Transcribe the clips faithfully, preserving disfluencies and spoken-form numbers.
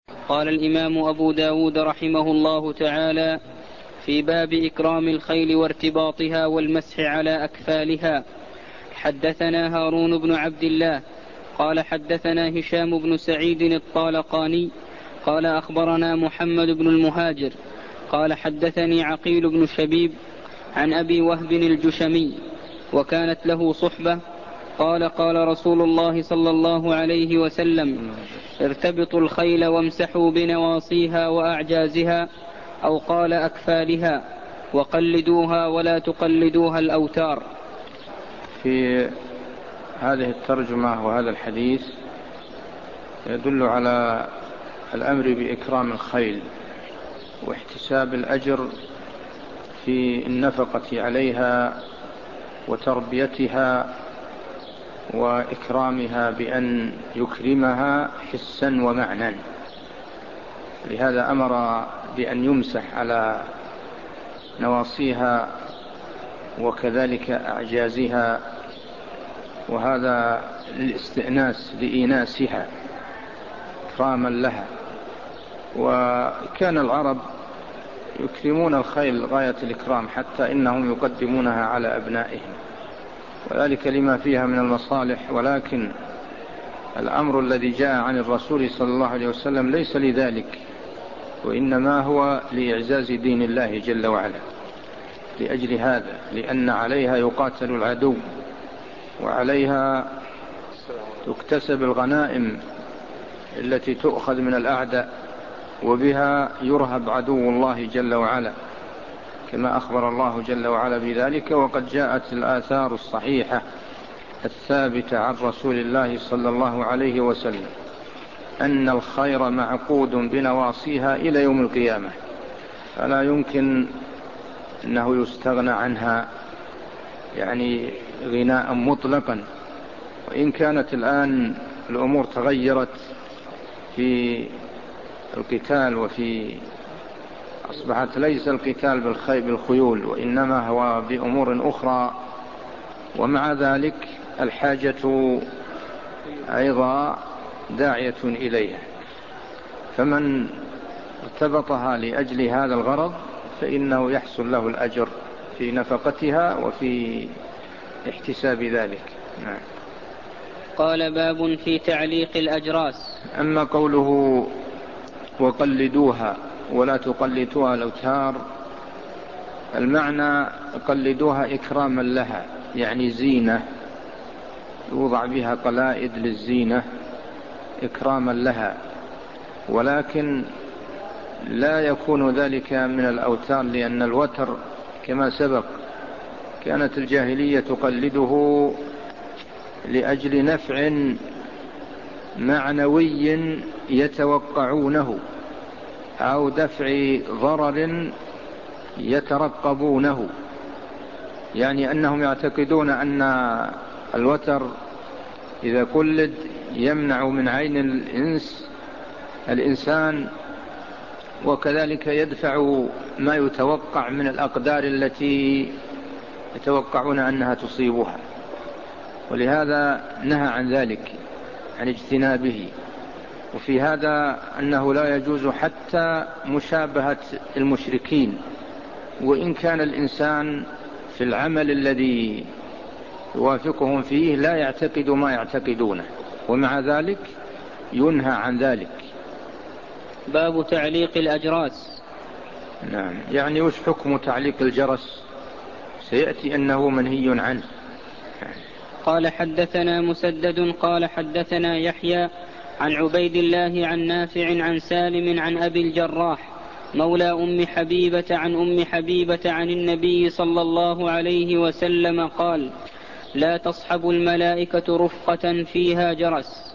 قال الإمام أبو داود رحمه الله تعالى: في باب إكرام الخيل وارتباطها والمسح على أكفالها. حدثنا هارون بن عبد الله قال حدثنا هشام بن سعيد الطالقاني قال أخبرنا محمد بن المهاجر قال حدثني عقيل بن شبيب عن أبي وهب الجشمي وكانت له صحبة قال قال رسول الله صلى الله عليه وسلم: ارتبطوا الخيل وامسحوا بنواصيها وأعجازها، أو قال أكفالها، وقلدوها ولا تقلدوها الأوتار. في هذه الترجمة وهذا الحديث يدل على الأمر بإكرام الخيل واحتساب الأجر في النفقة عليها وتربيتها وإكرامها بأن يكرمها حسا ومعنى. لهذا أمر بأن يمسح على نواصيها وكذلك أعجازها، وهذا الاستئناس لإيناسها إكراما لها. وكان العرب يكرمون الخيل غاية الإكرام حتى إنهم يقدمونها على أبنائهم، وذلك لما فيها من المصالح. ولكن الأمر الذي جاء عن الرسول صلى الله عليه وسلم ليس لذلك، وإنما هو لإعزاز دين الله جل وعلا. لأجل هذا، لأن عليها يقاتل العدو، وعليها تكتسب الغنائم التي تؤخذ من الأعداء، وبها يرهب عدو الله جل وعلا كما أخبر الله جل وعلا بذلك. وقد جاءت الآثار الصحيحة الثابتة عن رسول الله صلى الله عليه وسلم أن الخير معقود بنواصيها إلى يوم القيامة، فلا يمكن أنه يستغنى عنها يعني غناء مطلقا. وإن كانت الآن الأمور تغيرت في القتال، وفي أصبحت ليس القتال بالخيول وإنما هو بأمور أخرى، ومع ذلك الحاجة أيضا داعية إليها. فمن ارتبطها لأجل هذا الغرض فإنه يحصل له الأجر في نفقتها وفي احتساب ذلك. نعم. قال: باب في تعليق الأجراس. أما قوله وقلدوها ولا تقلدوها الأوتار، المعنى قلدوها إكراما لها، يعني زينة يوضع بها قلائد للزينة إكراما لها، ولكن لا يكون ذلك من الأوتار، لأن الوتر كما سبق كانت الجاهلية تقلده لأجل نفع معنوي يتوقعونه أو دفع ضرر يترقبونه، يعني أنهم يعتقدون أن الوتر إذا قلد يمنع من عين الإنس الإنسان، وكذلك يدفع ما يتوقع من الأقدار التي يتوقعون أنها تصيبها، ولهذا نهى عن ذلك، عن اجتنابه. وفي هذا أنه لا يجوز حتى مشابهة المشركين، وإن كان الإنسان في العمل الذي يوافقهم فيه لا يعتقد ما يعتقدونه، ومع ذلك ينهى عن ذلك. باب تعليق الأجراس. نعم، يعني وش حكم تعليق الجرس؟ سيأتي أنه منهي عنه. قال: حدثنا مسدد قال حدثنا يحيى عن عبيد الله عن نافع عن سالم عن أبي الجراح مولى أم حبيبة عن أم حبيبة عن النبي صلى الله عليه وسلم قال: لا تصحب الملائكة رفقة فيها جرس.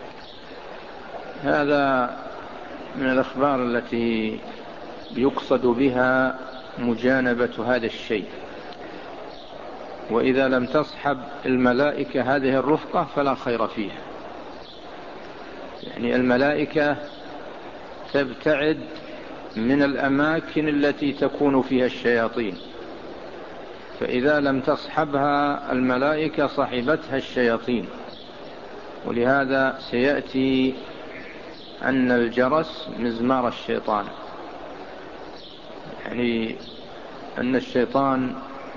هذا من الأخبار التي يقصد بها مجانبة هذا الشيء، وإذا لم تصحب الملائكة هذه الرفقة فلا خير فيها. يعني الملائكة تبتعد من الأماكن التي تكون فيها الشياطين، فإذا لم تصحبها الملائكة صحبتها الشياطين. ولهذا سيأتي أن الجرس مزمار الشيطان، يعني أن الشيطان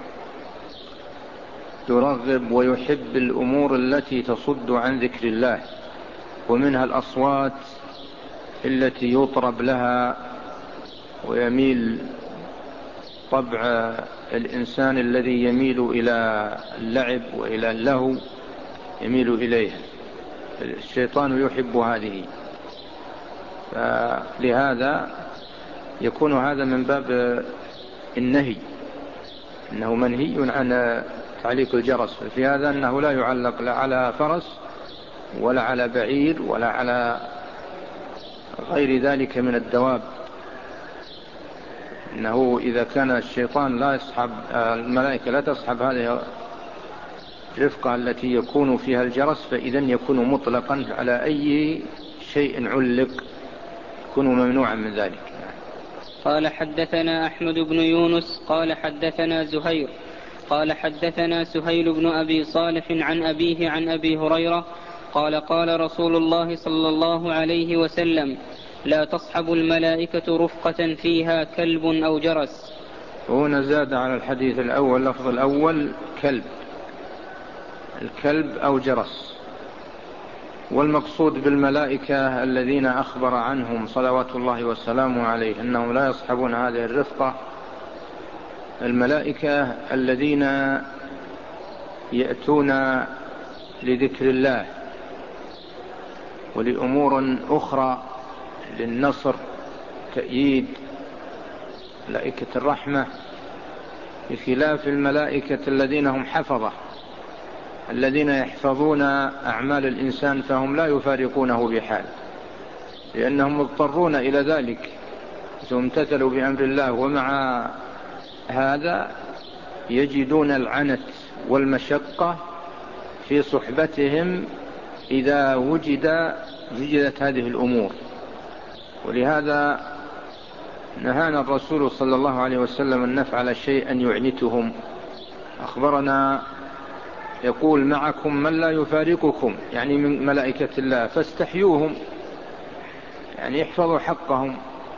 يرغب ويحب الأمور التي تصد عن ذكر الله، ومنها الأصوات التي يطرب لها ويميل طبع الإنسان الذي يميل إلى اللعب وإلى اللهو يميل إليها. الشيطان يحب هذه، فلهذا يكون هذا من باب النهي، إنه منهي عن تعليق الجرس. في هذا أنه لا يعلق لا على فرس ولا على بعير ولا على غير ذلك من الدواب، إنه إذا كان الشيطان لا يصحب، الملائكة لا تصحب هذه الرفقة التي يكون فيها الجرس، فإذن يكون مطلقا على أي شيء علق، يكون ممنوعا من ذلك. قال حدثنا أحمد بن يونس قال حدثنا زهير قال حدثنا سهيل بن أبي صالح عن أبيه عن أبي هريرة قال قال رسول الله صلى الله عليه وسلم: لا تصحب الملائكة رفقة فيها كلب أو جرس. هنا زاد على الحديث الأول لفظ الأول كلب، الكلب أو جرس. والمقصود بالملائكة الذين أخبر عنهم صلوات الله والسلام عليه أنهم لا يصحبون هذه الرفقة، الملائكة الذين يأتون لذكر الله ولأمور أخرى، للنصر، تأييد، ملائكة الرحمة، بخلاف الملائكة الذين هم حفظة، الذين يحفظون أعمال الإنسان، فهم لا يفارقونه بحال، لأنهم مضطرون إلى ذلك، امتثلوا بأمر الله، ومع هذا يجدون العنت والمشقة في صحبتهم إذا وجد وجدت هذه الأمور. ولهذا نهانا الرسول صلى الله عليه وسلم أن نفعل شيئا يعنتهم. أخبرنا يقول: معكم من لا يفارقكم، يعني من ملائكة الله، فاستحيوهم، يعني يحفظوا حقهم.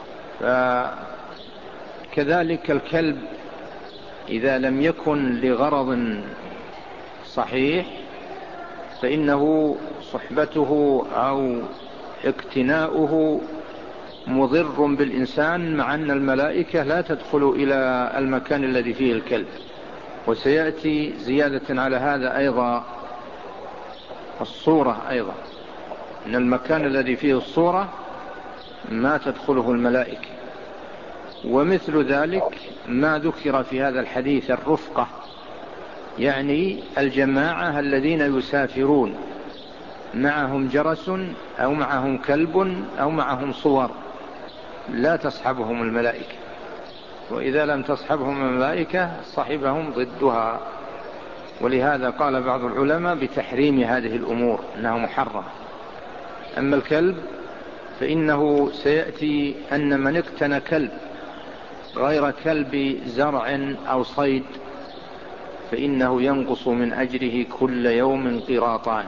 فكذلك الكلب إذا لم يكن لغرض صحيح فإنه صحبته أو اقتناؤه مضر بالإنسان، مع أن الملائكة لا تدخل إلى المكان الذي فيه الكلب. وسيأتي زيادة على هذا أيضا الصورة، أيضا أن المكان الذي فيه الصورة ما تدخله الملائكة. ومثل ذلك ما ذكر في هذا الحديث الرفقة، يعني الجماعة الذين يسافرون معهم جرس أو معهم كلب أو معهم صور، لا تصحبهم الملائكة. وإذا لم تصحبهم الملائكة صحبهم ضدها. ولهذا قال بعض العلماء بتحريم هذه الأمور، أنها محرمة. أما الكلب فإنه سيأتي أن من اقتنى كلب غير كلب زرع أو صيد فإنه ينقص من أجره كل يوم قراطان.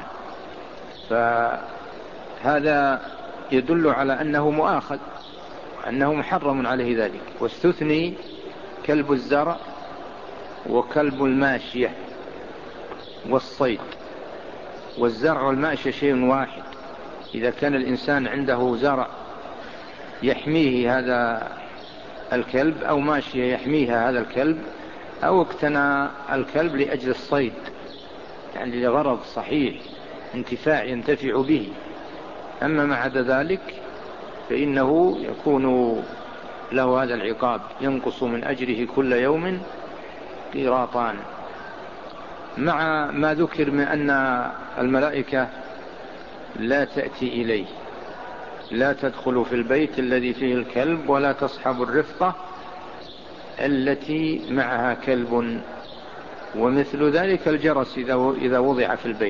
فهذا يدل على أنه مؤاخذ، أنه محرم عليه ذلك. واستثني كلب الزرع وكلب الماشية والصيد. والزرع والماشية شيء واحد. إذا كان الإنسان عنده زرع يحميه هذا الكلب، أو ماشية يحميها هذا الكلب، أو اقتنى الكلب لأجل الصيد، يعني لغرض صحيح، انتفاع ينتفع به. أما ما عدا ذلك فإنه يكون له هذا العقاب، ينقص من أجره كل يوم قيراطان. مع ما ذكر من أن الملائكة لا تأتي إليه، لا تدخل في البيت الذي فيه الكلب، ولا تصحب الرفقة التي معها كلب. ومثل ذلك الجرس إذا وضع في البيت،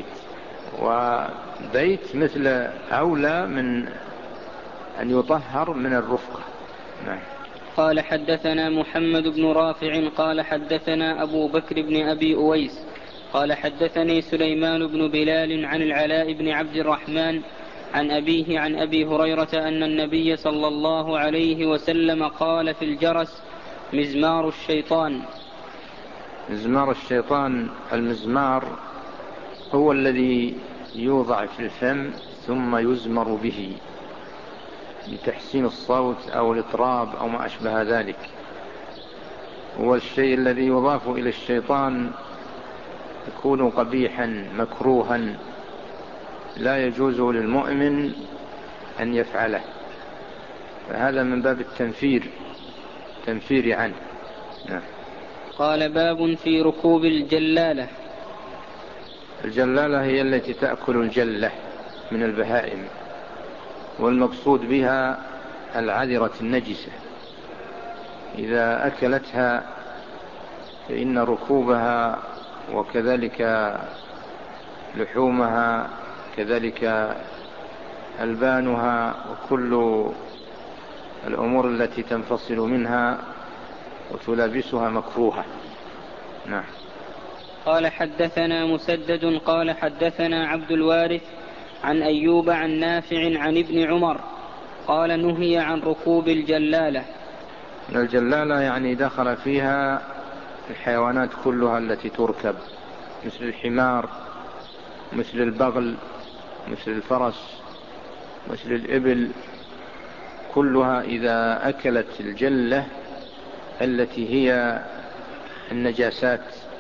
وبيت مثل أولى من أن يطهر من الرفقة. نعم. قال حدثنا محمد بن رافع قال حدثنا أبو بكر بن أبي أويس قال حدثني سليمان بن بلال عن العلاء بن عبد الرحمن عن أبيه عن أبي هريرة أن النبي صلى الله عليه وسلم قال في الجرس: مزمار الشيطان. مزمار الشيطان، المزمار هو الذي يوضع في الفم ثم يزمر به لتحسين الصوت أو الإطراب أو ما أشبه ذلك. هو الشيء الذي يضاف إلى الشيطان يكون قبيحا مكروها لا يجوز للمؤمن أن يفعله، فهذا من باب التنفير تنفير عنه. نعم. قال: باب في ركوب الجلالة. الجلالة هي التي تأكل الجلة من البهائم، والمقصود بها العذرة النجسة، إذا أكلتها فإن ركوبها وكذلك لحومها كذلك ألبانها وكل الأمور التي تنفصل منها وتلابسها مكروهة. نعم. قال: حدثنا مسدد قال حدثنا عبد الوارث عن أيوب عن نافع عن ابن عمر قال: نهي عن ركوب الجلالة. الجلالة يعني دخل فيها الحيوانات كلها التي تركب، مثل الحمار، مثل البغل، مثل الفرس، مثل الإبل، كلها إذا أكلت الجلة التي هي النجاسات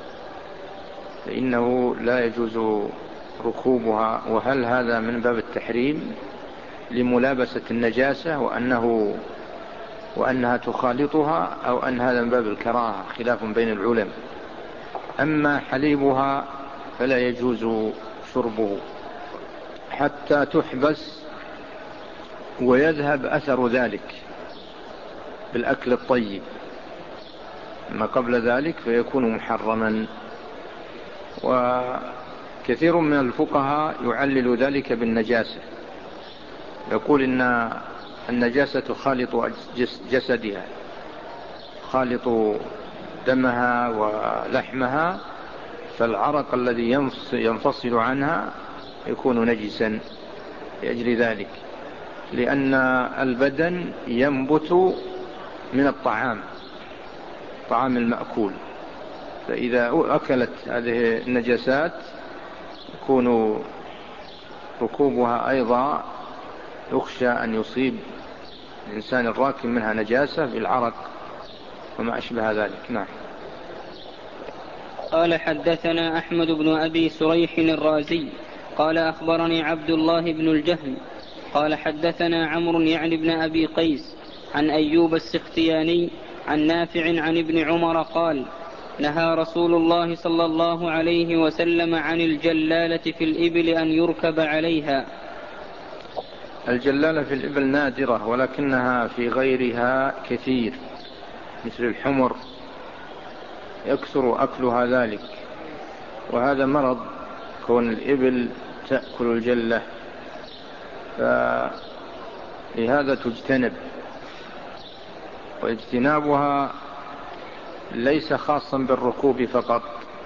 فإنه لا يجوز ركوبها. وهل هذا من باب التحريم لملابسة النجاسة وأنه وأنها تخالطها، أو أن هذا من باب الكراهة؟ خلاف بين العلماء. أما حليبها فلا يجوز شربه حتى تحبس ويذهب أثر ذلك بالأكل الطيب، ما قبل ذلك فيكون محرما. وكثير من الفقهاء يعلل ذلك بالنجاسة، يقول إن النجاسة خالط جسدها، خالط دمها ولحمها، فالعرق الذي ينفصل عنها يكون نجسا لأجل ذلك، لأن البدن ينبت من الطعام، طعام المأكول، فإذا أكلت هذه النجاسات يكون ركوبها أيضا يخشى أن يصيب الإنسان الراكب منها نجاسة بالعرق وما أشبه ذلك. نعم. قال: حدثنا أحمد بن أبي سريح الرازي قال: أخبرني عبد الله بن الجهم قال: حدثنا عمرو يعني بن أبي قيس عن أيوب السختياني عن نافع عن ابن عمر قال: نهى رسول الله صلى الله عليه وسلم عن الجلالة في الإبل أن يركب عليها. الجلالة في الإبل نادرة، ولكنها في غيرها كثير، مثل الحمر يكثر أكلها ذلك، وهذا مرض كون الإبل تأكل الجلة، فلهذا تجتنب. واجتنابها ليس خاصا بالركوب فقط،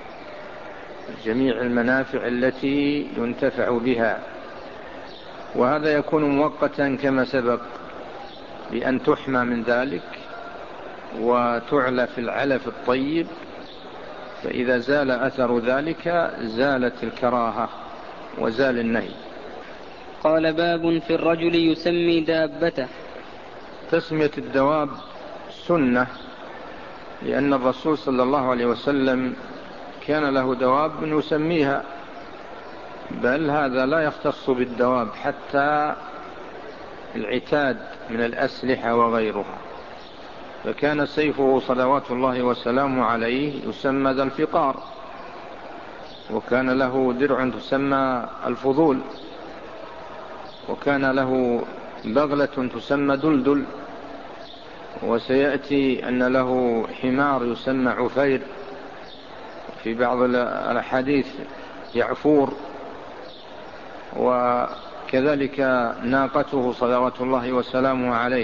جميع المنافع التي ينتفع بها، وهذا يكون مؤقتا كما سبق، بأن تحمى من ذلك وتعلى في العلف الطيب، فإذا زال أثر ذلك زالت الكراهة وزال النهي. قال: باب في الرجل يسمي دابته. تسمية الدواب سنة، لأن الرسول صلى الله عليه وسلم كان له دواب يسميها، بل هذا لا يختص بالدواب، حتى العتاد من الأسلحة وغيرها، فكان سيفه صلوات الله وسلامه عليه يسمى ذا الفقار، وكان له درع تسمى الفضول، وكان له بغلة تسمى دلدل، وسيأتي أن له حمار يسمى عفير، في بعض الأحاديث يعفور، وكذلك ناقته صلوات الله وسلامه عليه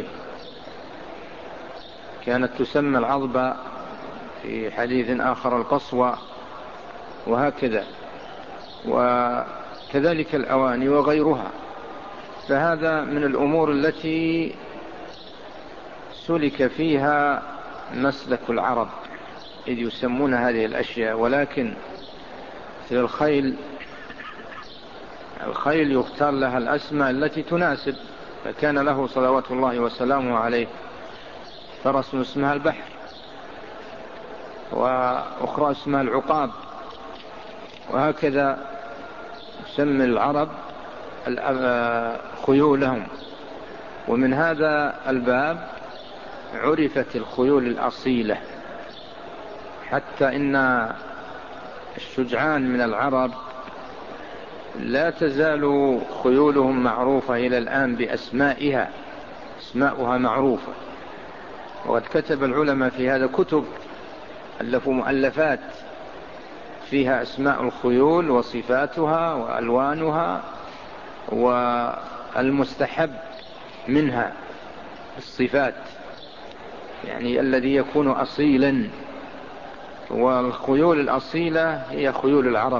كانت تسمى العضبة، في حديث آخر القصوى، وهكذا، وكذلك الأواني وغيرها. فهذا من الأمور التي سلك فيها مسلك العرب إذ يسمون هذه الأشياء. ولكن مثل الخيل الخيل يختار لها الأسماء التي تناسب، فكان له صلوات الله وسلامه عليه فرس اسمها البحر، وأخرى اسمها العقاب، وهكذا يسمي العرب خيولهم. ومن هذا الباب عرفت الخيول الأصيلة، حتى إن الشجعان من العرب لا تزال خيولهم معروفة إلى الآن بأسمائها، أسماؤها معروفة. وقد كتب العلماء في هذا كتب، ألفوا مؤلفات فيها أسماء الخيول وصفاتها وألوانها والمستحب منها الصفات، يعني الذي يكون أصيلا. والخيول الأصيلة هي خيول العرب،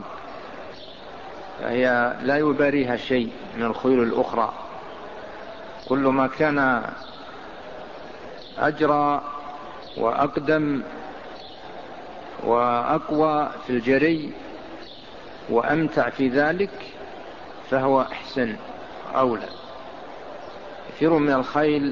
هي لا يباريها شيء من الخيول الأخرى. كل ما كان أجرى وأقدم وأقوى في الجري وأمتع في ذلك فهو أحسن أولى. كثير من الخيل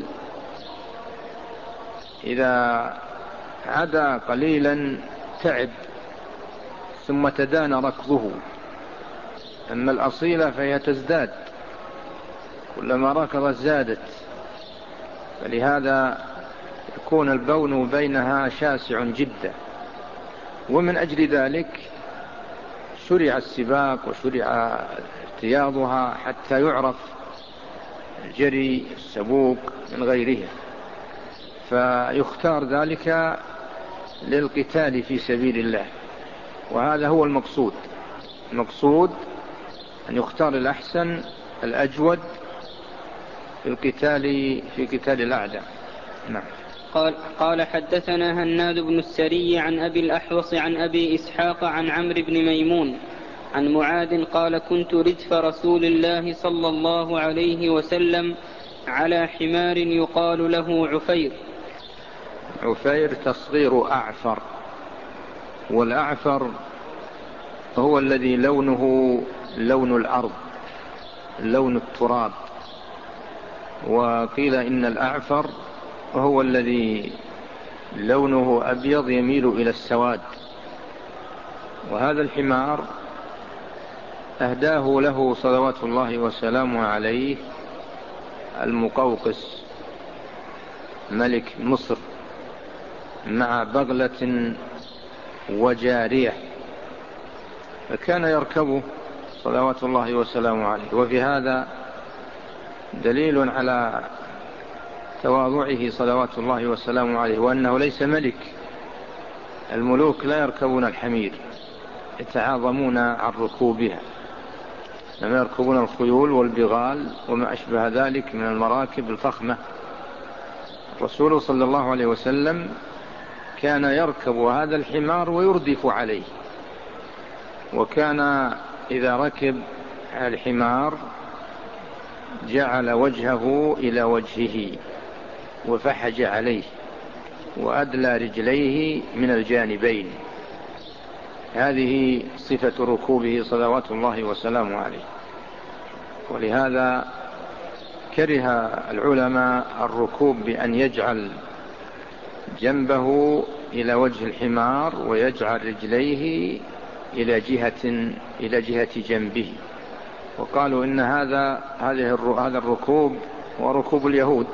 إذا عدا قليلا تعب ثم تدان ركضه، أما الأصيلة فهي تزداد، كلما ركضت زادت، فلهذا يكون البون بينها شاسع جدا. ومن أجل ذلك شرع السباق وشرع ارتياضها حتى يعرف الجري السبوق من غيرها، فيختار ذلك للقتال في سبيل الله. وهذا هو المقصود، المقصود أن يختار الأحسن الأجود في القتال في قتال الأعداء. نعم. قال, قال حدثنا هناد بن السري عن أبي الأحوص عن أبي إسحاق عن عمرو بن ميمون عن معاذ قال كنت ردف رسول الله صلى الله عليه وسلم على حمار يقال له عفير. عفير تصغير أعفر، والأعفر هو الذي لونه لون الأرض، لون التراب. وقيل إن الأعفر هو الذي لونه أبيض يميل إلى السواد. وهذا الحمار أهداه له صلوات الله وسلامه عليه المقوقس ملك مصر مع بغلة وجارية، فكان يركبه صلوات الله وسلامه عليه. وفي هذا دليل على تواضعه صلوات الله وسلامه عليه، وأنه ليس ملك. الملوك لا يركبون الحمير، يتعاظمون عن ركوبها، لما يركبون الخيول والبغال وما أشبه ذلك من المراكب الفخمة. الرسول صلى الله عليه وسلم كان يركب هذا الحمار ويردف عليه، وكان إذا ركب الحمار جعل وجهه إلى وجهه وفحج عليه وأدلى رجليه من الجانبين. هذه صفة ركوبه صلوات الله وسلامه عليه. ولهذا كره العلماء الركوب بأن يجعل جنبه إلى وجه الحمار ويجعل رجليه إلى جهة إلى جهة جنبه، وقالوا إن هذا هذا الركوب هو ركوب اليهود،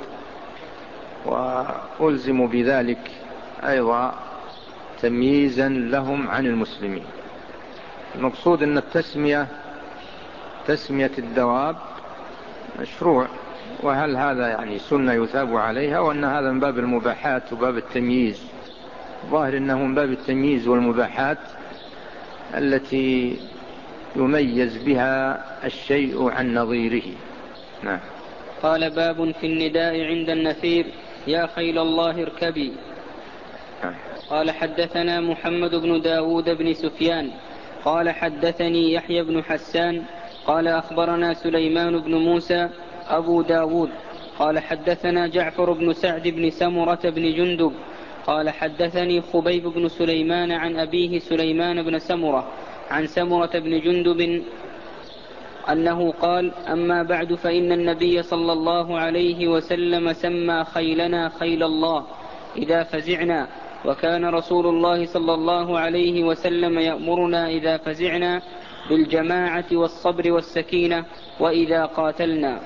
وألزموا بذلك أيضا تمييزا لهم عن المسلمين. المقصود أن التسمية تسمية الدواب مشروع، وهل هذا يعني سنة يثاب عليها، وأن هذا من باب المباحات وباب التمييز؟ ظاهر أنه من باب التمييز والمباحات التي يميز بها الشيء عن نظيره. نعم. قال باب في النداء عند النفير يا خيل الله اركبي. نعم. قال حدثنا محمد بن داود بن سفيان قال حدثني يحيى بن حسان قال أخبرنا سليمان بن موسى أبو داود قال حدثنا جعفر بن سعد بن سمرة بن جندب قال حدثني خبيب بن سليمان عن أبيه سليمان بن سمرة عن سمرة بن جندب أنه قال أما بعد فإن النبي صلى الله عليه وسلم سمى خيلنا خيل الله إذا فزعنا، وكان رسول الله صلى الله عليه وسلم يأمرنا إذا فزعنا بالجماعة والصبر والسكينة وإذا قاتلنا.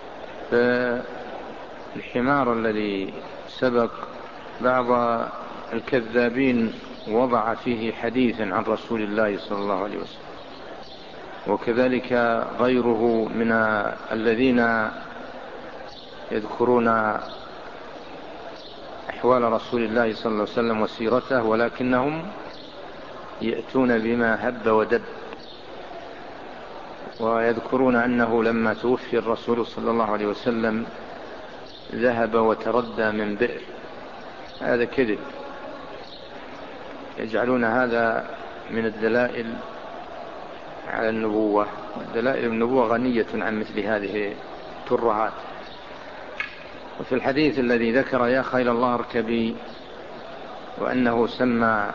الحمار الذي سبق بعض الكذابين وضع فيه حديثا عن رسول الله صلى الله عليه وسلم، وكذلك غيره من الذين يذكرون أحوال رسول الله صلى الله عليه وسلم وسيرته، ولكنهم يأتون بما هب ودب، ويذكرون أنه لما توفي الرسول صلى الله عليه وسلم ذهب وتردى من بئر. هذا كذب، يجعلون هذا من الدلائل على النبوة، والدلائل النبوة غنية عن مثل هذه الترهات. وفي الحديث الذي ذكر يا خيل الله اركبي، وأنه سمى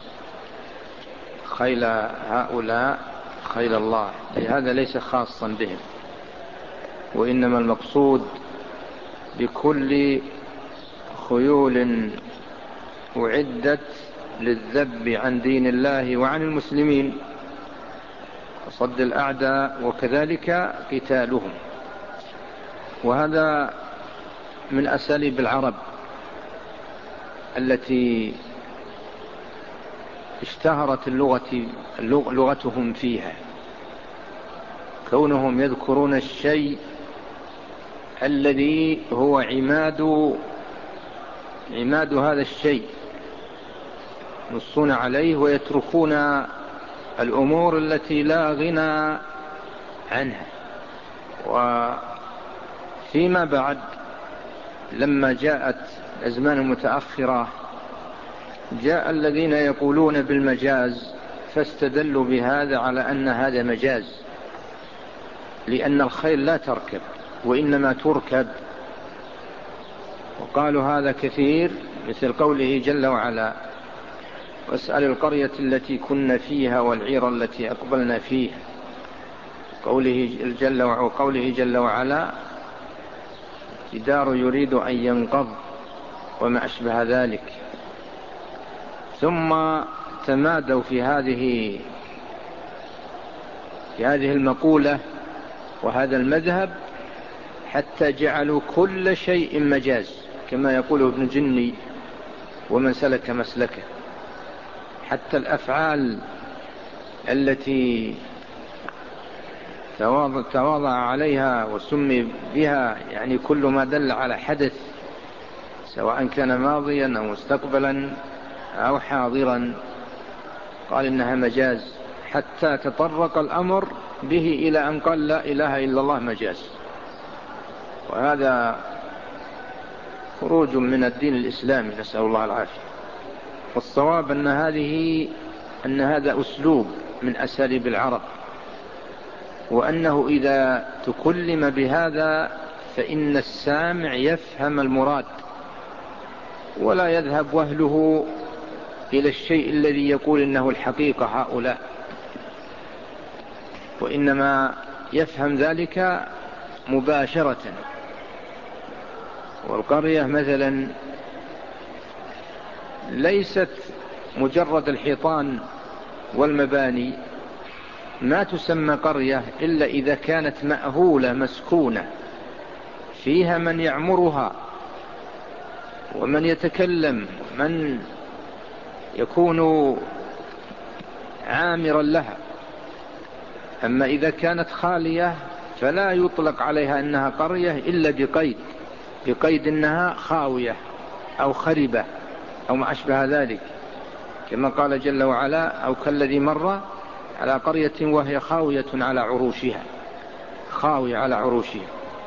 خيل هؤلاء خيل الله، هذا ليس خاصا بهم، وإنما المقصود بكل خيول أعدت للذب عن دين الله وعن المسلمين وصد الأعداء، وكذلك قتالهم. وهذا من أساليب العرب التي اشتهرت اللغة لغتهم فيها، كونهم يذكرون الشيء الذي هو عماد عماد هذا الشيء، ينصون عليه ويتركون الأمور التي لا غنى عنها. وفيما بعد لما جاءت الأزمان المتأخرة جاء الذين يقولون بالمجاز، فاستدلوا بهذا على أن هذا مجاز، لأن الخيل لا تركب وإنما تركب. وقالوا هذا كثير، مثل قوله جل وعلا واسأل القرية التي كنا فيها والعير التي أقبلنا فيها، قوله جل وعلا وقوله جل وعلا جدار يريد أن ينقض وما أشبه ذلك. ثم تمادوا في هذه في هذه المقولة وهذا المذهب حتى جعلوا كل شيء مجاز، كما يقول ابن جني ومن سلك مسلكه. حتى الأفعال التي تواضع عليها وسمي بها، يعني كل ما دل على حدث سواء كان ماضيا أو مستقبلا أو حاضرا قال إنها مجاز، حتى تطرق الأمر به إلى أن قال لا إله إلا الله مجاز. وهذا خروج من الدين الإسلامي، نسأل الله العافية. والصواب أن هذه أن هذا أسلوب من أساليب العرب، وأنه إذا تكلم بهذا فإن السامع يفهم المراد ولا يذهب وهله إلى الشيء الذي يقول إنه الحقيقة هؤلاء، وإنما يفهم ذلك مباشرة. والقرية مثلا ليست مجرد الحيطان والمباني، ما تسمى قرية إلا إذا كانت مأهولة مسكونة فيها من يعمرها ومن يتكلم من يكون عامرا لها. أما إذا كانت خالية فلا يطلق عليها أنها قرية إلا بقيد بقيد أنها خاوية أو خربة أو ما أشبه ذلك، كما قال جل وعلا أو كالذي مر على قرية وهي خاوية على عروشها، خاوية على عروشها.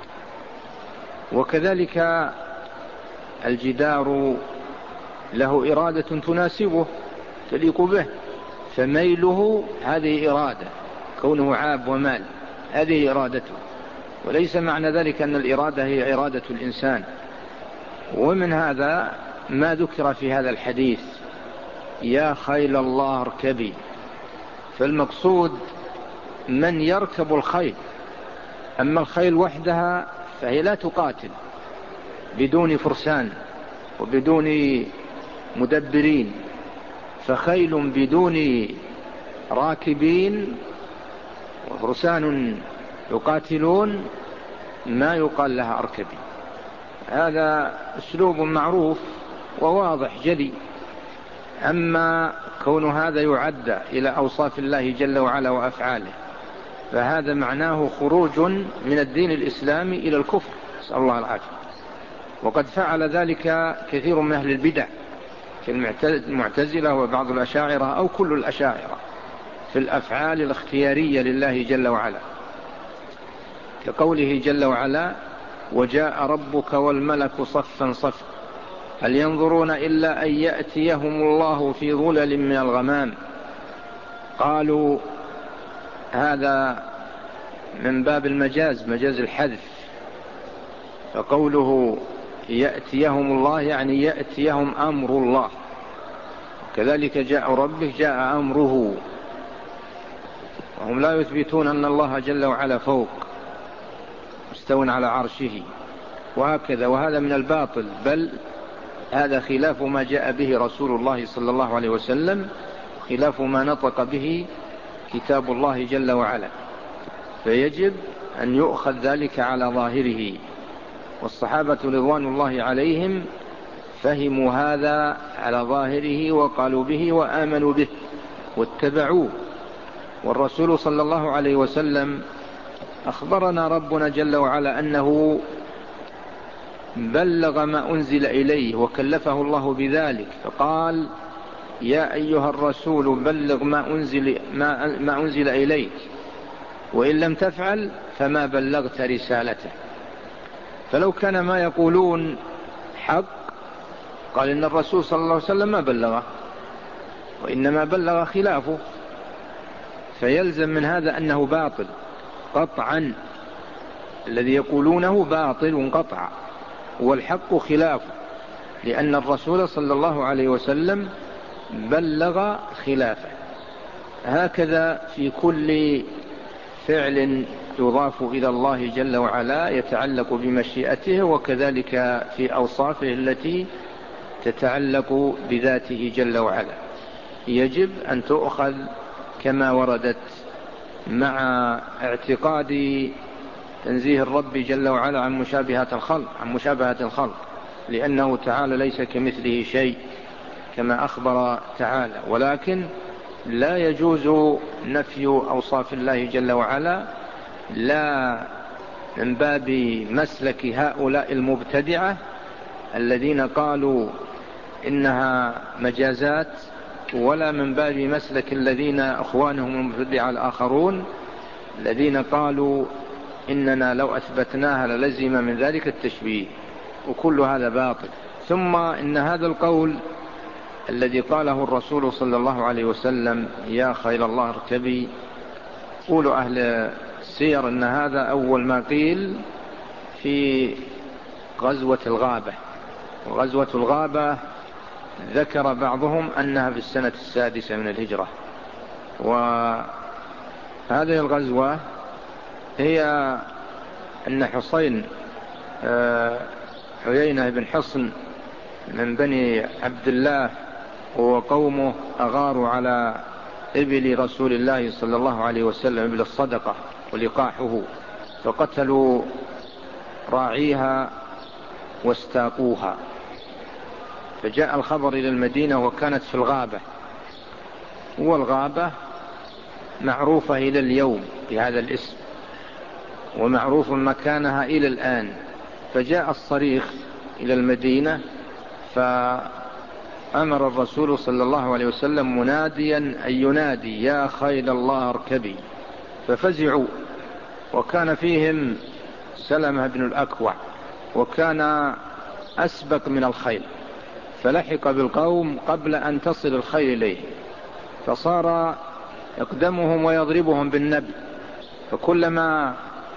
وكذلك الجدار له إرادة تناسبه تليق به، فميله هذه إرادة، كونه عاب ومال هذه إرادته. وليس معنى ذلك أن الإرادة هي إرادة الإنسان. ومن هذا ما ذكر في هذا الحديث يا خيل الله اركبي، فالمقصود من يركب الخيل. أما الخيل وحدها فهي لا تقاتل بدون فرسان وبدون مدبرين، فخيل بدون راكبين وفرسان يقاتلون ما يقال لها اركبي. هذا أسلوب معروف وواضح جلي. أما كون هذا يعد إلى أوصاف الله جل وعلا وأفعاله فهذا معناه خروج من الدين الإسلامي إلى الكفر، نسأل الله العافية. وقد فعل ذلك كثير من أهل البدع كالمعتزلة وبعض الأشاعرة أو كل الأشاعرة في الأفعال الاختيارية لله جل وعلا، كقوله جل وعلا وجاء ربك والملك صفا صفا هل ينظرون إلا أن يأتيهم الله في ظلل من الغمام. قالوا هذا من باب المجاز، مجاز الحذف، فقوله يأتيهم الله يعني يأتيهم أمر الله، كذلك جاء ربه جاء أمره، وهم لا يثبتون أن الله جل وعلا فوق مستوى على عرشه وهكذا، وهذا من الباطل، بل هذا خلاف ما جاء به رسول الله صلى الله عليه وسلم، خلاف ما نطق به كتاب الله جل وعلا، فيجب أن يؤخذ ذلك على ظاهره. والصحابة رضوان الله عليهم فهموا هذا على ظاهره وقالوا به وآمنوا به واتبعوه. والرسول صلى الله عليه وسلم أخبرنا ربنا جل وعلا أنه بلغ ما أنزل إليه وكلفه الله بذلك، فقال يا أيها الرسول بلغ ما أنزل, ما, ما أنزل إليك وإن لم تفعل فما بلغت رسالته. فلو كان ما يقولون حق قال إن الرسول صلى الله عليه وسلم ما بلغه وإنما بلغ خلافه، فيلزم من هذا أنه باطل قطعا، الذي يقولونه باطل قطعا والحق خلافه، لأن الرسول صلى الله عليه وسلم بلغ خلافه. هكذا في كل فعل يضاف إلى الله جل وعلا يتعلق بمشيئته، وكذلك في أوصافه التي تتعلق بذاته جل وعلا يجب أن تؤخذ كما وردت، مع اعتقاد تنزيه الرب جل وعلا عن مشابهة الخلق عن مشابهة الخلق لأنه تعالى ليس كمثله شيء كما أخبر تعالى. ولكن لا يجوز نفي أوصاف الله جل وعلا، لا من باب مسلك هؤلاء المبتدعة الذين قالوا إنها مجازات، ولا من باب مسلك الذين أخوانهم المبتدعة الآخرون الذين قالوا إننا لو أثبتناها للزم من ذلك التشبيه، وكل هذا باطل. ثم إن هذا القول الذي قاله الرسول صلى الله عليه وسلم يا خيل الله اركبي، قول أهل السير أن هذا أول ما قيل في غزوة الغابة، وغزوة الغابة ذكر بعضهم أنها في السنة السادسة من الهجرة. وهذه الغزوة هي أن حصين عيينة بن حصن من بني عبد الله وقومه أغاروا على إبل رسول الله صلى الله عليه وسلم، إبل الصدقة ولقاحه، فقتلوا راعيها واستاقوها، فجاء الخبر إلى المدينة وكانت في الغابة، والغابة معروفة إلى اليوم بهذا الاسم ومعروف مكانها إلى الآن. فجاء الصريخ إلى المدينة فأمر الرسول صلى الله عليه وسلم مناديا أن ينادي يا خيل الله اركبي، ففزعوا، وكان فيهم سلمة بن الأكوع وكان أسبق من الخيل، فلحق بالقوم قبل أن تصل الخيل إليه، فصار يقدمهم ويضربهم بالنبل، فكلما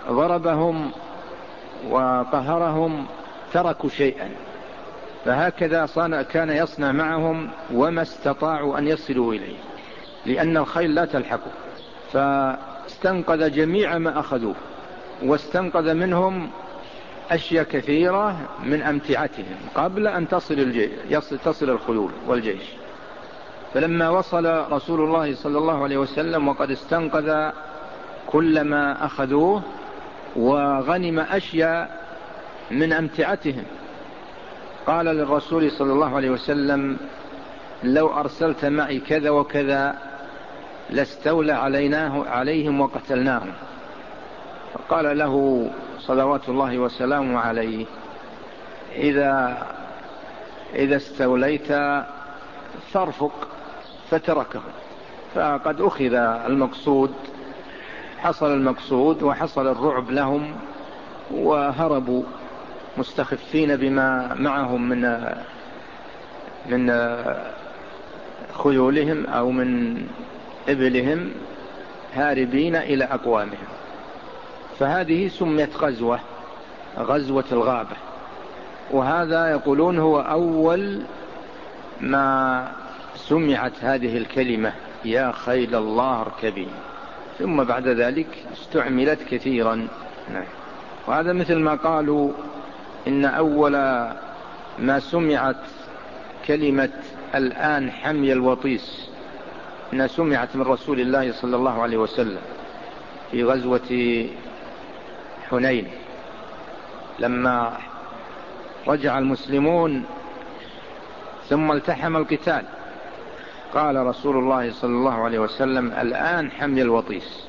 ضربهم وقهرهم تركوا شيئا، فهكذا كان يصنع معهم وما استطاعوا أن يصلوا إليه، لأن الخيل لا تلحقه، فاستنقذ جميع ما أخذوه، واستنقذ منهم أشياء كثيرة من أمتعتهم قبل أن تصل, الجيش تصل الخيول والجيش. فلما وصل رسول الله صلى الله عليه وسلم وقد استنقذ كل ما أخذوه وغنم أشياء من أمتعتهم، قال للرسول صلى الله عليه وسلم: لو أرسلت معي كذا وكذا لاستولى عليناه عليهم وقتلناهم. فقال له صلوات الله وسلامه عليه: إذا, إذا استوليت فارفق، فتركه. فقد أخذ المقصود، حصل المقصود وحصل الرعب لهم، وهربوا مستخفين بما معهم من من خيولهم أو من إبلهم، هاربين إلى أقوامهم. فهذه سميت غزوة غزوة الغابة، وهذا يقولون هو أول ما سمعت هذه الكلمة: يا خيل الله اركبي. ثم بعد ذلك استعملت كثيرا. وهذا مثل ما قالوا إن أول ما سمعت كلمة الآن حمي الوطيس إنها سمعت من رسول الله صلى الله عليه وسلم في غزوة حنين، لما رجع المسلمون ثم التحم القتال، قال رسول الله صلى الله عليه وسلم: الآن حمي الوطيس.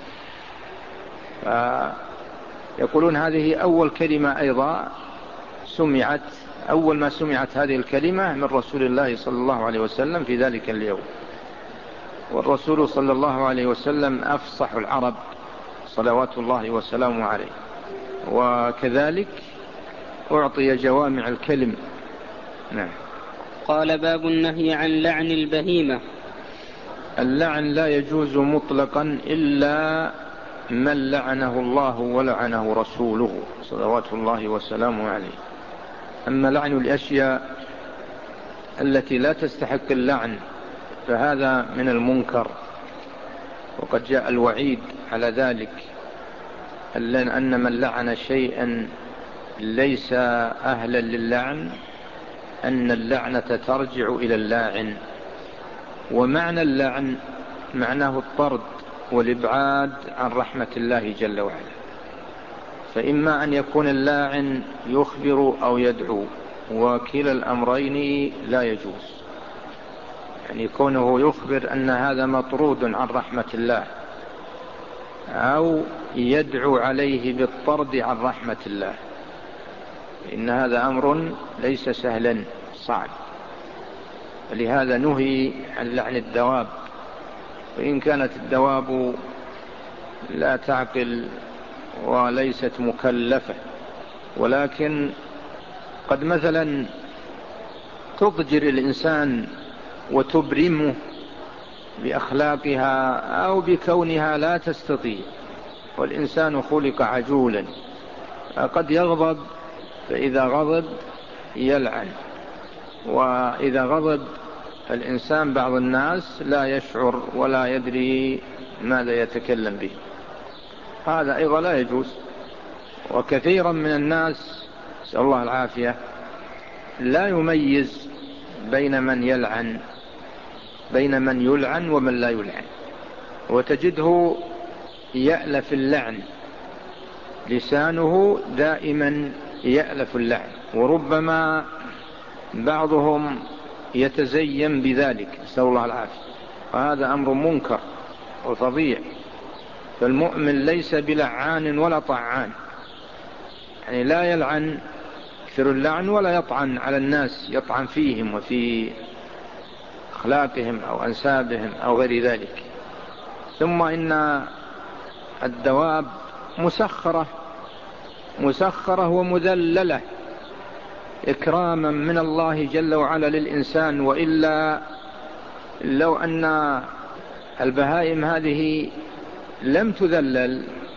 يقولون هذه أول كلمة أيضا سمعت، أول ما سمعت هذه الكلمة من رسول الله صلى الله عليه وسلم في ذلك اليوم. والرسول صلى الله عليه وسلم أفصح العرب صلوات الله وسلامه عليه، وكذلك أعطي جوامع الكلم. نعم. قال: باب النهي عن لعن البهيمة. اللعن لا يجوز مطلقا إلا من لعنه الله ولعنه رسوله صلوات الله وسلامه عليه. أما لعن الأشياء التي لا تستحق اللعن فهذا من المنكر، وقد جاء الوعيد على ذلك، أن من لعن شيئا ليس أهلا للعن أن اللعنة ترجع إلى اللاعن. ومعنى اللعن معناه الطرد والإبعاد عن رحمة الله جل وعلا. فإما أن يكون اللاعن يخبر أو يدعو، وكلا الأمرين لا يجوز، يعني كونه يخبر أن هذا مطرود عن رحمة الله، أو يدعو عليه بالطرد عن رحمة الله، إن هذا أمر ليس سهلا، صعب. لهذا نهي عن لعن الدواب، وإن كانت الدواب لا تعقل وليست مكلفة، ولكن قد مثلا تضجر الإنسان وتبرمه بأخلاقها أو بكونها لا تستطيع، والإنسان خلق عجولا، قد يغضب، فإذا غضب يلعن، وإذا غضب الإنسان بعض الناس لا يشعر ولا يدري ماذا يتكلم به، هذا أيضا لا يجوز. وكثيرا من الناس نسأل الله العافية لا يميز بين من يلعن بين من يلعن ومن لا يلعن، وتجده يألف اللعن، لسانه دائما يألف اللعن، وربما بعضهم يتزين بذلك نسأل الله العافية، وهذا أمر منكر وفظيع. فالمؤمن ليس بلعان ولا طعان، يعني لا يلعن كثر اللعن ولا يطعن على الناس، يطعن فيهم وفي أخلاقهم أو أنسابهم أو غير ذلك. ثم إن الدواب مسخرة مسخرة ومذللة إكراما من الله جل وعلا للإنسان، وإلا لو أن البهائم هذه لم تذلل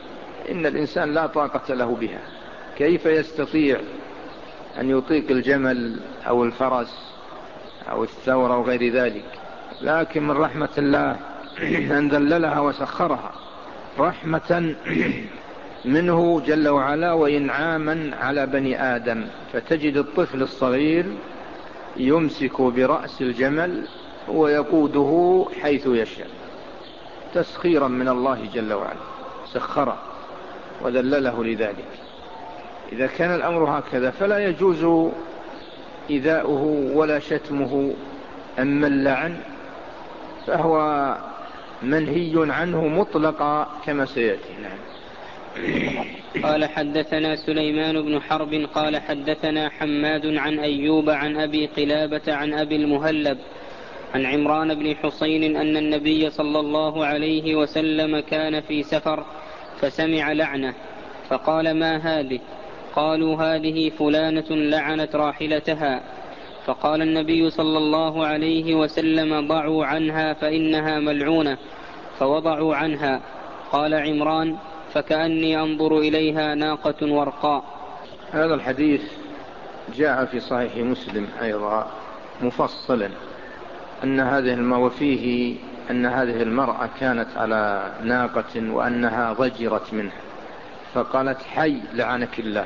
إن الإنسان لا طاقة له بها. كيف يستطيع أن يطيق الجمل أو الفرس أو الثور أو غير ذلك؟ لكن من رحمة الله أن ذللها وسخرها رحمة منه جل وعلا وإنعاما على بني آدم. فتجد الطفل الصغير يمسك برأس الجمل ويقوده حيث يشاء تسخيرا من الله جل وعلا، سخره وذلله لذلك. إذا كان الأمر هكذا فلا يجوز إيذاؤه ولا شتمه. أما اللعن فهو منهي عنه مطلقا كما سيأتي. نعم. قال حدثنا سليمان بن حرب قال حدثنا حماد عن أيوب عن أبي قلابة عن أبي المهلب عن عمران بن حسين أن النبي صلى الله عليه وسلم كان في سفر فسمع لعنة فقال: ما هذه؟ قالوا: هذه فلانة لعنت راحلتها. فقال النبي صلى الله عليه وسلم: ضعوا عنها فإنها ملعونة. فوضعوا عنها. قال عمران: فكأني أنظر إليها ناقة ورقاء. هذا الحديث جاء في صحيح مسلم أيضا مفصلا أن هذه المرأة وفيه أن هذه المرأة كانت على ناقة وأنها ضجرت منها فقالت: حي لعنك الله.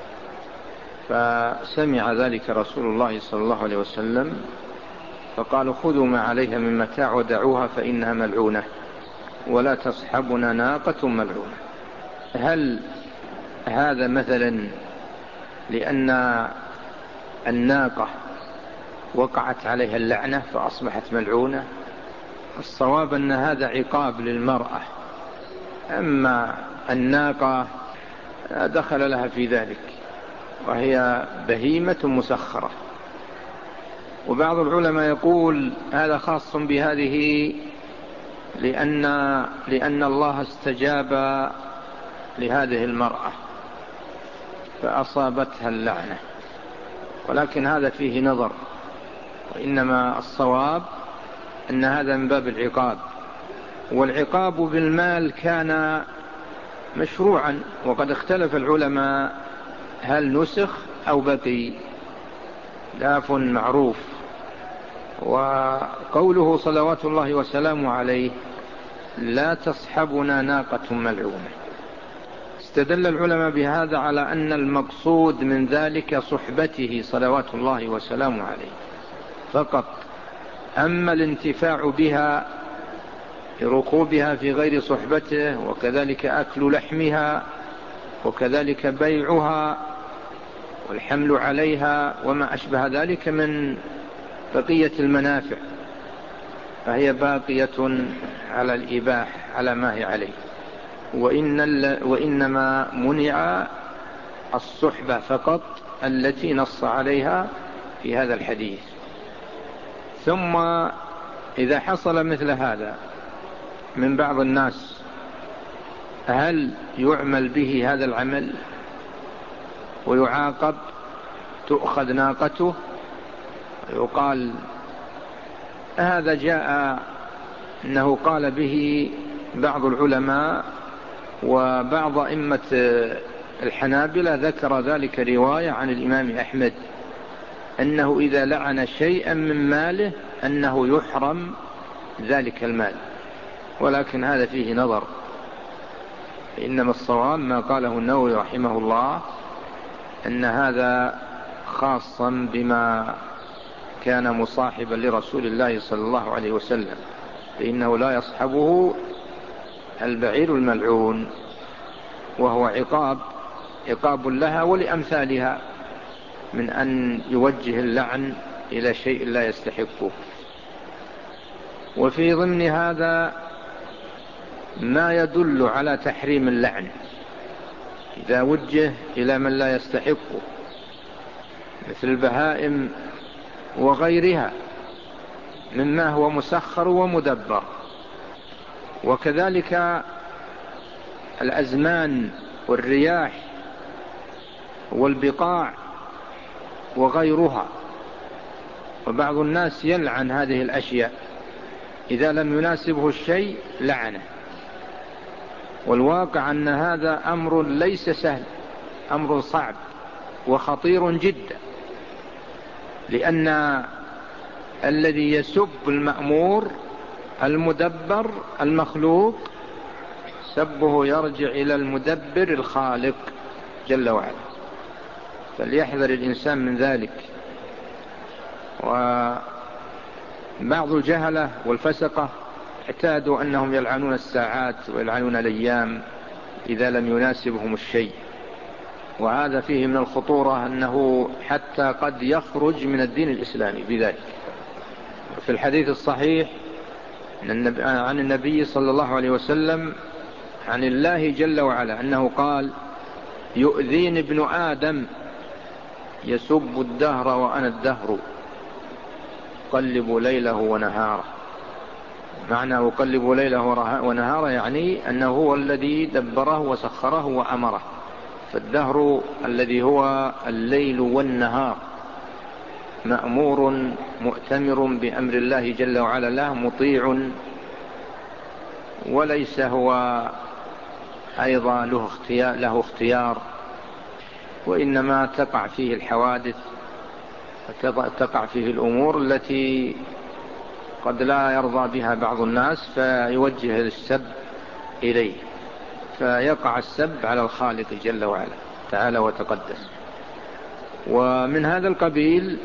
فسمع ذلك رسول الله صلى الله عليه وسلم فقالوا: خذوا ما عليها من متاع ودعوها فإنها ملعونة ولا تصحبنا ناقة ملعونة. هل هذا مثلا لأن الناقة وقعت عليها اللعنة فأصبحت ملعونة؟ الصواب أن هذا عقاب للمرأة، أما الناقة دخل لها في ذلك وهي بهيمة مسخرة. وبعض العلماء يقول هذا خاص بهذه لأن, لأن الله استجاب لهذه المرأة فأصابتها اللعنة، ولكن هذا فيه نظر، وإنما الصواب أن هذا من باب العقاب. والعقاب بالمال كان مشروعا، وقد اختلف العلماء هل نسخ أو بقي، خلاف معروف. وقوله صلوات الله وسلامه عليه: لا تصحبنا ناقة ملعونة، استدل العلماء بهذا على أن المقصود من ذلك صحبته صلوات الله وسلامه عليه فقط. أما الانتفاع بها ركوبها في غير صحبته وكذلك أكل لحمها وكذلك بيعها والحمل عليها وما أشبه ذلك من بقية المنافع فهي باقية على الإباح على ما هي عليه. وإن وإنما منع الصحبة فقط التي نص عليها في هذا الحديث. ثم إذا حصل مثل هذا من بعض الناس هل يعمل به هذا العمل ويعاقب؟ تؤخذ ناقته ويقال هذا جاء أنه قال به بعض العلماء وبعض أئمة الحنابلة ذكر ذلك رواية عن الإمام أحمد أنه إذا لعن شيئا من ماله أنه يحرم ذلك المال، ولكن هذا فيه نظر. إنما الصواب ما قاله النووي رحمه الله أن هذا خاصا بما كان مصاحبا لرسول الله صلى الله عليه وسلم، فإنه لا يصحبه البعير الملعون، وهو عقاب عقاب لها ولأمثالها من أن يوجه اللعن إلى شيء لا يستحقه. وفي ضمن هذا ما يدل على تحريم اللعن إذا وجه إلى من لا يستحقه مثل البهائم وغيرها مما هو مسخر ومدبر، وكذلك الأزمان والرياح والبقاع وغيرها. وبعض الناس يلعن هذه الأشياء إذا لم يناسبه الشيء لعنه. والواقع أن هذا أمر ليس سهل، أمر صعب وخطير جدا، لأن الذي يسب المأمور المدبر المخلوق سبه يرجع إلى المدبر الخالق جل وعلا، فليحذر الإنسان من ذلك. وبعض الجهلة والفسقة اعتادوا أنهم يلعنون الساعات ويلعنون الأيام إذا لم يناسبهم الشيء، وهذا فيه من الخطورة أنه حتى قد يخرج من الدين الإسلامي بذلك. في الحديث الصحيح عن النبي صلى الله عليه وسلم عن الله جل وعلا أنه قال: يؤذيني ابن آدم يسب الدهر وأنا الدهر أقلب ليله ونهاره. معنى أقلب ليله ونهاره يعني أنه هو الذي دبره وسخره وأمره، فالدهر الذي هو الليل والنهار مأمور مؤتمر بأمر الله جل وعلا له، مطيع، وليس هو أيضا له اختيار, له اختيار وإنما تقع فيه الحوادث، تقع فيه الأمور التي قد لا يرضى بها بعض الناس فيوجه السب إليه، فيقع السب على الخالق جل وعلا تعالى وتقدس. ومن هذا القبيل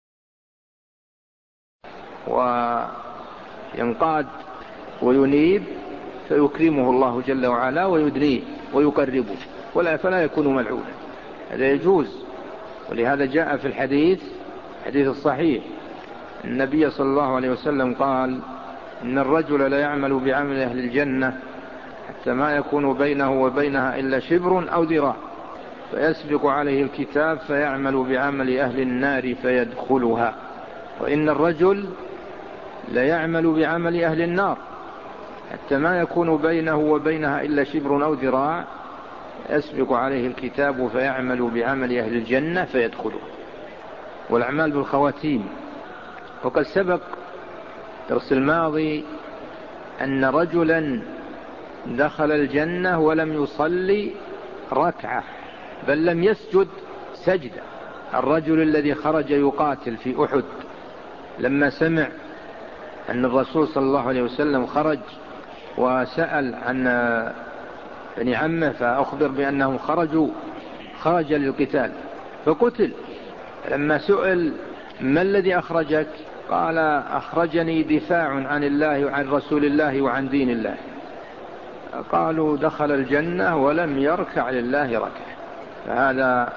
وينقاد وينيب فيكرمه الله جل وعلا ويدنيه ويقربه ولا فلا يكون ملعونا، هذا يجوز. ولهذا جاء في الحديث حديث الصحيح النبي صلى الله عليه وسلم قال: إن الرجل لا يعمل بعمل أهل الجنة حتى ما يكون بينه وبينها إلا شبر أو ذراع، فيسبق عليه الكتاب فيعمل بعمل أهل النار فيدخلها. وإن الرجل لا يعمل بعمل أهل النار حتى ما يكون بينه وبينها إلا شبر أو ذراع، يسبق عليه الكتاب فيعمل بعمل أهل الجنة فيدخلها. والأعمال بالخواتيم. وقد سبق درس الماضي أن رجلا دخل الجنة ولم يصلي ركعة بل لم يسجد سجدة. الرجل الذي خرج يقاتل في أحد لما سمع أن الرسول صلى الله عليه وسلم خرج وسأل عن بني عمه فأخبر بأنهم خرجوا خرج للقتال فقتل. لما سئل: ما الذي أخرجك؟ قال: أخرجني دفاع عن الله وعن رسول الله وعن دين الله. قالوا: دخل الجنة ولم يركع لله ركعة. فهذا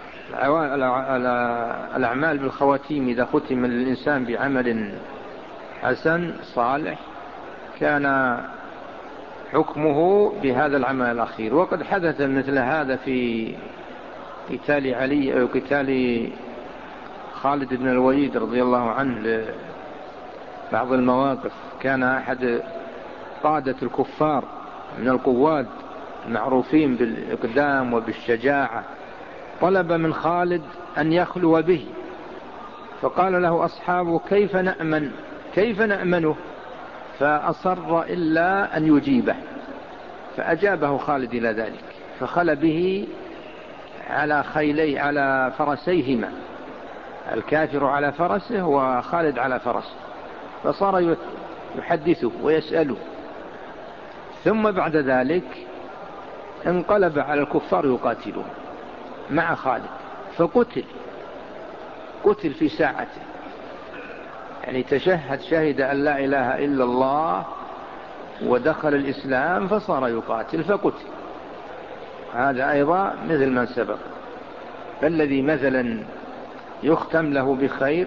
الأعمال بالخواتيم إذا ختم الإنسان بعمل حسن صالح كان حكمه بهذا العمل الأخير. وقد حدث مثل هذا في قتال علي أو قتال خالد بن الوليد رضي الله عنه لبعض المواقف. كان أحد قادة الكفار من القواد المعروفين بالإقدام وبالشجاعة طلب من خالد أن يخلو به، فقال له أصحابه: كيف نأمن كيف نأمنه؟ فأصر إلا أن يجيبه، فأجابه خالد إلى ذلك، فخلى به على خيلي على فرسيهما، الكافر على فرسه وخالد على فرسه، فصار يحدثه ويسأله. ثم بعد ذلك انقلب على الكفار يقاتلون مع خالد فقتل قتل في ساعته، يعني تشهد شهد أن لا إله إلا الله ودخل الإسلام فصار يقاتل فقتل. هذا أيضا مثل من سبق. فالذي مثلا يختم له بخير،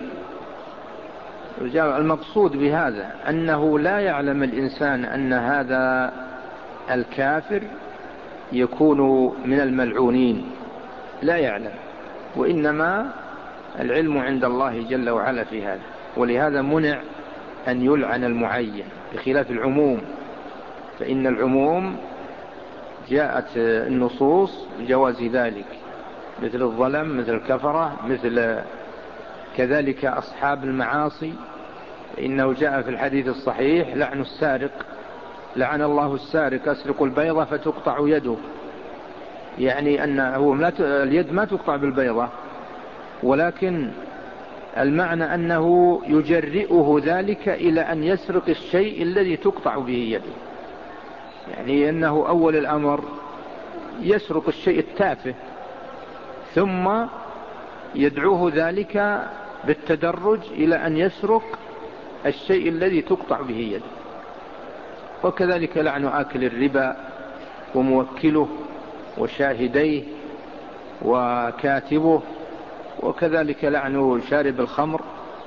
المقصود بهذا أنه لا يعلم الإنسان أن هذا الكافر يكون من الملعونين، لا يعلم، وإنما العلم عند الله جل وعلا في هذا. ولهذا منع أن يلعن المعين بخلاف العموم، فإن العموم جاءت النصوص بجواز ذلك، مثل الظلم، مثل الكفرة، مثل كذلك أصحاب المعاصي، فإنه جاء في الحديث الصحيح: لعن السارق لعن الله السارق يسرق البيضة فتقطع يده، يعني أنه اليد ما تقطع بالبيضة، ولكن المعنى أنه يجرئه ذلك إلى أن يسرق الشيء الذي تقطع به يده، يعني أنه أول الأمر يسرق الشيء التافه ثم يدعوه ذلك بالتدرج إلى أن يسرق الشيء الذي تقطع به يده. وكذلك لعن آكل الربا وموكله وشاهديه وكاتبه، وكذلك لعن شارب الخمر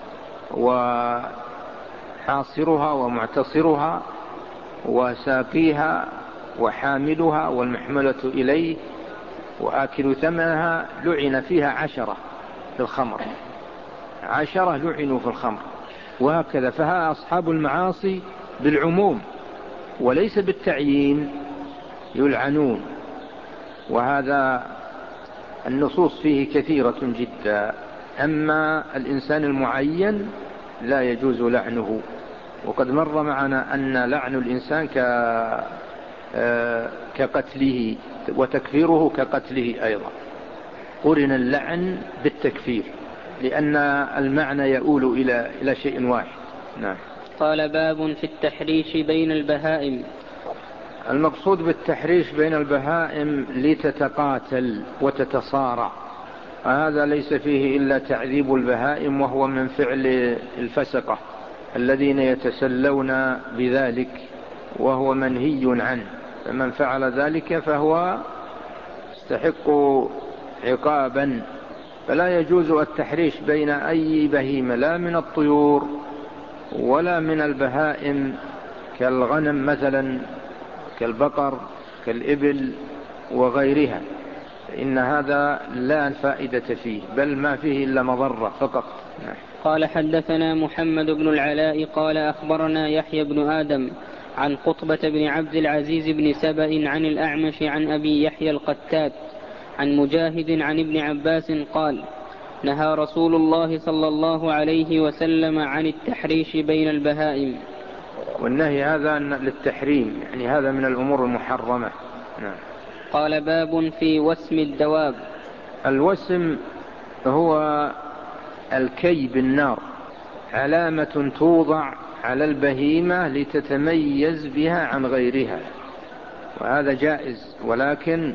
وحاصرها ومعتصرها وساقيها وحاملها والمحملة إليه وآكل ثمنها، لعن فيها عشرة في الخمر، عشرة لعنوا في الخمر. وهكذا، فها أصحاب المعاصي بالعموم وليس بالتعيين يلعنون، وهذا النصوص فيه كثيرة جدا. أما الإنسان المعين لا يجوز لعنه، وقد مر معنا أن لعن الإنسان كقتله وتكفيره كقتله أيضا، قرن اللعن بالتكفير لأن المعنى يؤول إلى إلى شيء واحد. نعم. قال باب في التحريش بين البهائم. المقصود بالتحريش بين البهائم لتتقاتل وتتصارع، هذا ليس فيه إلا تعذيب البهائم، وهو من فعل الفسقة الذين يتسلون بذلك، وهو منهي عنه، فمن فعل ذلك فهو يستحق عقابا. فلا يجوز التحريش بين أي بهيمة، لا من الطيور ولا من البهائم كالغنم مثلا، كالبقر، كالإبل وغيرها، إن هذا لا فائدة فيه، بل ما فيه إلا مضرة فقط. قال حدثنا محمد بن العلاء قال أخبرنا يحيى بن آدم عن قطبة بن عبد العزيز بن سبأ عن الأعمش عن أبي يحيى القتات عن مجاهد عن ابن عباس قال: نهى رسول الله صلى الله عليه وسلم عن التحريش بين البهائم. والنهي هذا للتحريم، يعني هذا من الأمور المحرمة. نعم. قال باب في وسم الدواب. الوسم هو الكي بالنار، علامة توضع على البهيمة لتتميز بها عن غيرها، وهذا جائز، ولكن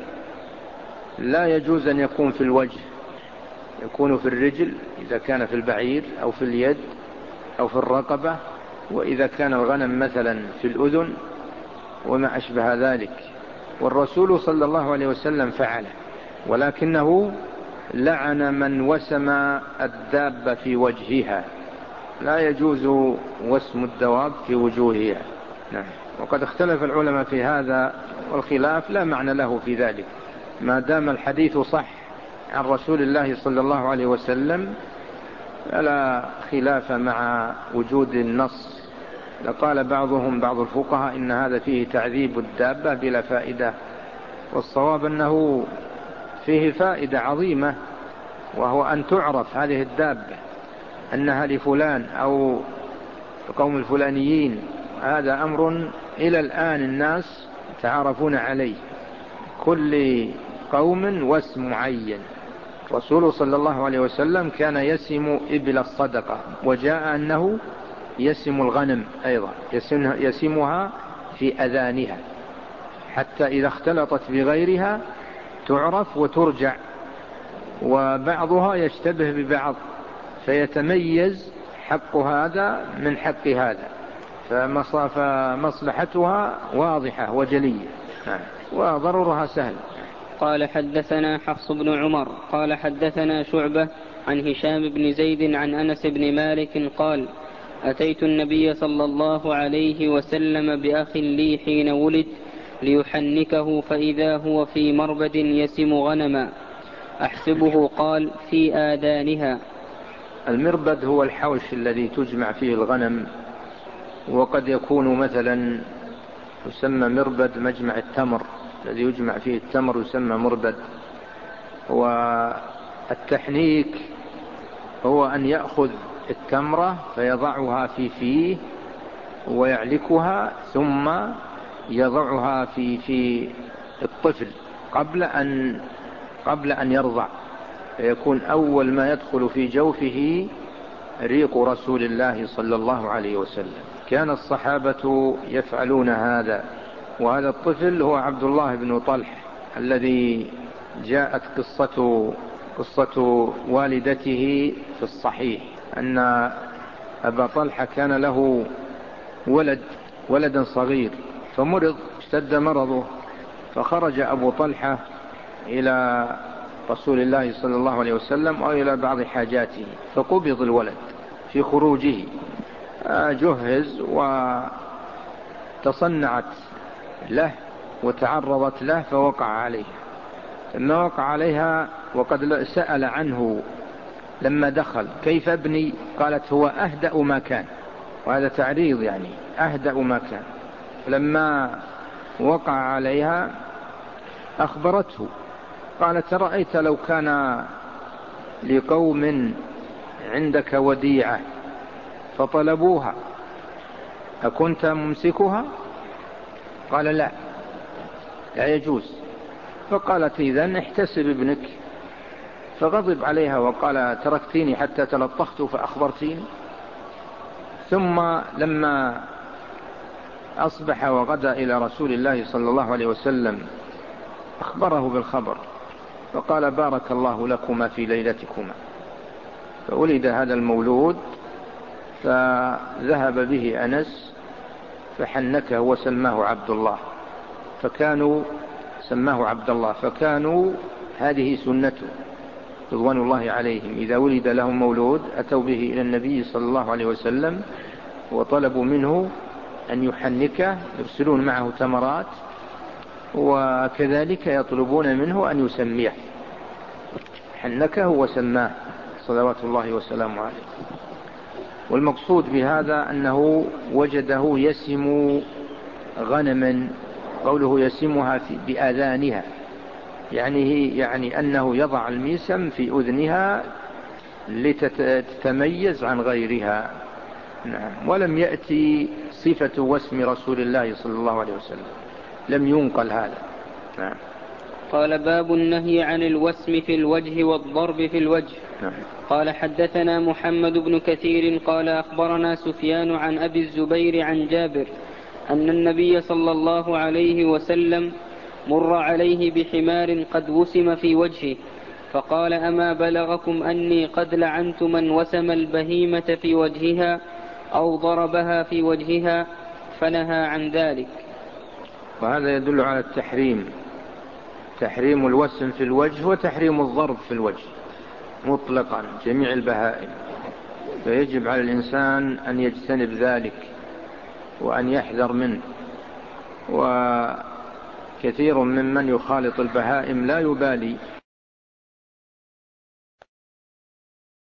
لا يجوز أن يكون في الوجه، يكون في الرجل إذا كان في البعير، أو في اليد، أو في الرقبة، وإذا كان الغنم مثلا في الأذن وما أشبه ذلك. والرسول صلى الله عليه وسلم فعله، ولكنه لعن من وسم الدابة في وجهها، لا يجوز وسم الدواب في وجوهها. نعم. وقد اختلف العلماء في هذا، والخلاف لا معنى له في ذلك، ما دام الحديث صح عن رسول الله صلى الله عليه وسلم فلا خلاف مع وجود النص. لقال بعضهم بعض الفقهاء إن هذا فيه تعذيب الدابة بلا فائدة، والصواب أنه فيه فائدة عظيمة، وهو أن تعرف هذه الدابة أنها لفلان أو القوم الفلانيين. هذا أمر إلى الآن الناس تعرفون عليه، كل قوم واسم معين. رسول صلى الله عليه وسلم كان يسم إبل الصدقة، وجاء أنه يسم الغنم أيضا، يسمها في أذانها حتى إذا اختلطت بغيرها تعرف وترجع، وبعضها يشتبه ببعض فيتميز حق هذا من حق هذا، فمصلحتها واضحة وجلية وضررها سهل. قال حدثنا حفص بن عمر قال حدثنا شعبة عن هشام بن زيد عن أنس بن مالك قال: أتيت النبي صلى الله عليه وسلم بأخ لي حين ولد ليحنكه، فإذا هو في مربد يسم غنما أحسبه قال: في آذانها. المربد هو الحوش الذي تجمع فيه الغنم، وقد يكون مثلا يسمى مربد مجمع التمر، الذي يجمع فيه التمر يسمى مربد. والتحنيك هو أن يأخذ التمرة فيضعها في فيه ويعلكها، ثم يضعها في في الطفل قبل أن قبل أن يرضع، فيكون أول ما يدخل في جوفه ريق رسول الله صلى الله عليه وسلم. كان الصحابة يفعلون هذا. وهذا الطفل هو عبد الله بن طلحة الذي جاءت قصة قصة والدته في الصحيح، أن أبا طلحة كان له ولد ولدا صغير فمرض، اشتد مرضه، فخرج أبو طلحة إلى رسول الله صلى الله عليه وسلم أو إلى بعض حاجاته، فقبض الولد في خروجه، جهز وتصنعت له وتعرضت له فوقع عليه. لما وقع عليها وقد سأل عنه لما دخل كيف ابني، قالت هو أهدأ ما كان، وهذا تعريض يعني أهدأ ما كان. لما وقع عليها أخبرته، قالت رأيت لو كان لقوم عندك وديعة فطلبوها أكنت ممسكها؟ قال لا لا يجوز. فقالت إذن احتسب ابنك. فغضب عليها وقال تركتيني حتى تلطخت فأخبرتيني. ثم لما أصبح وغدا إلى رسول الله صلى الله عليه وسلم أخبره بالخبر، فقال بارك الله لكما في ليلتكما. فولد هذا المولود، فذهب به أنس فحنكه وسماه عبد الله، فكانوا سماه عبد الله فكانوا هذه سنته رضوان الله عليهم، إذا ولد لهم مولود أتوا به إلى النبي صلى الله عليه وسلم وطلبوا منه أن يحنكه، يرسلون معه تمرات، وكذلك يطلبون منه أن يسميه، حنكه وسماه صلوات الله وسلامه عليه. والمقصود بهذا أنه وجده يسم غنما، قوله يسمها بآذانها يعني يعني أنه يضع الميسم في أذنها لتتميز عن غيرها. نعم. ولم يأتي صفة واسم رسول الله صلى الله عليه وسلم، لم ينقل هذا. نعم. قال باب النهي عن الوسم في الوجه والضرب في الوجه. نعم. قال حدثنا محمد بن كثير قال أخبرنا سفيان عن أبي الزبير عن جابر أن النبي صلى الله عليه وسلم مر عليه بحمار قد وسم في وجهه، فقال أما بلغكم أني قد لعنت من وسم البهيمة في وجهها أو ضربها في وجهها؟ فنهى عن ذلك. وهذا يدل على التحريم، تحريم الوسم في الوجه وتحريم الضرب في الوجه مطلقا جميع البهائم، فيجب على الإنسان أن يجتنب ذلك وأن يحذر منه. وكثير ممن يخالط البهائم لا يبالي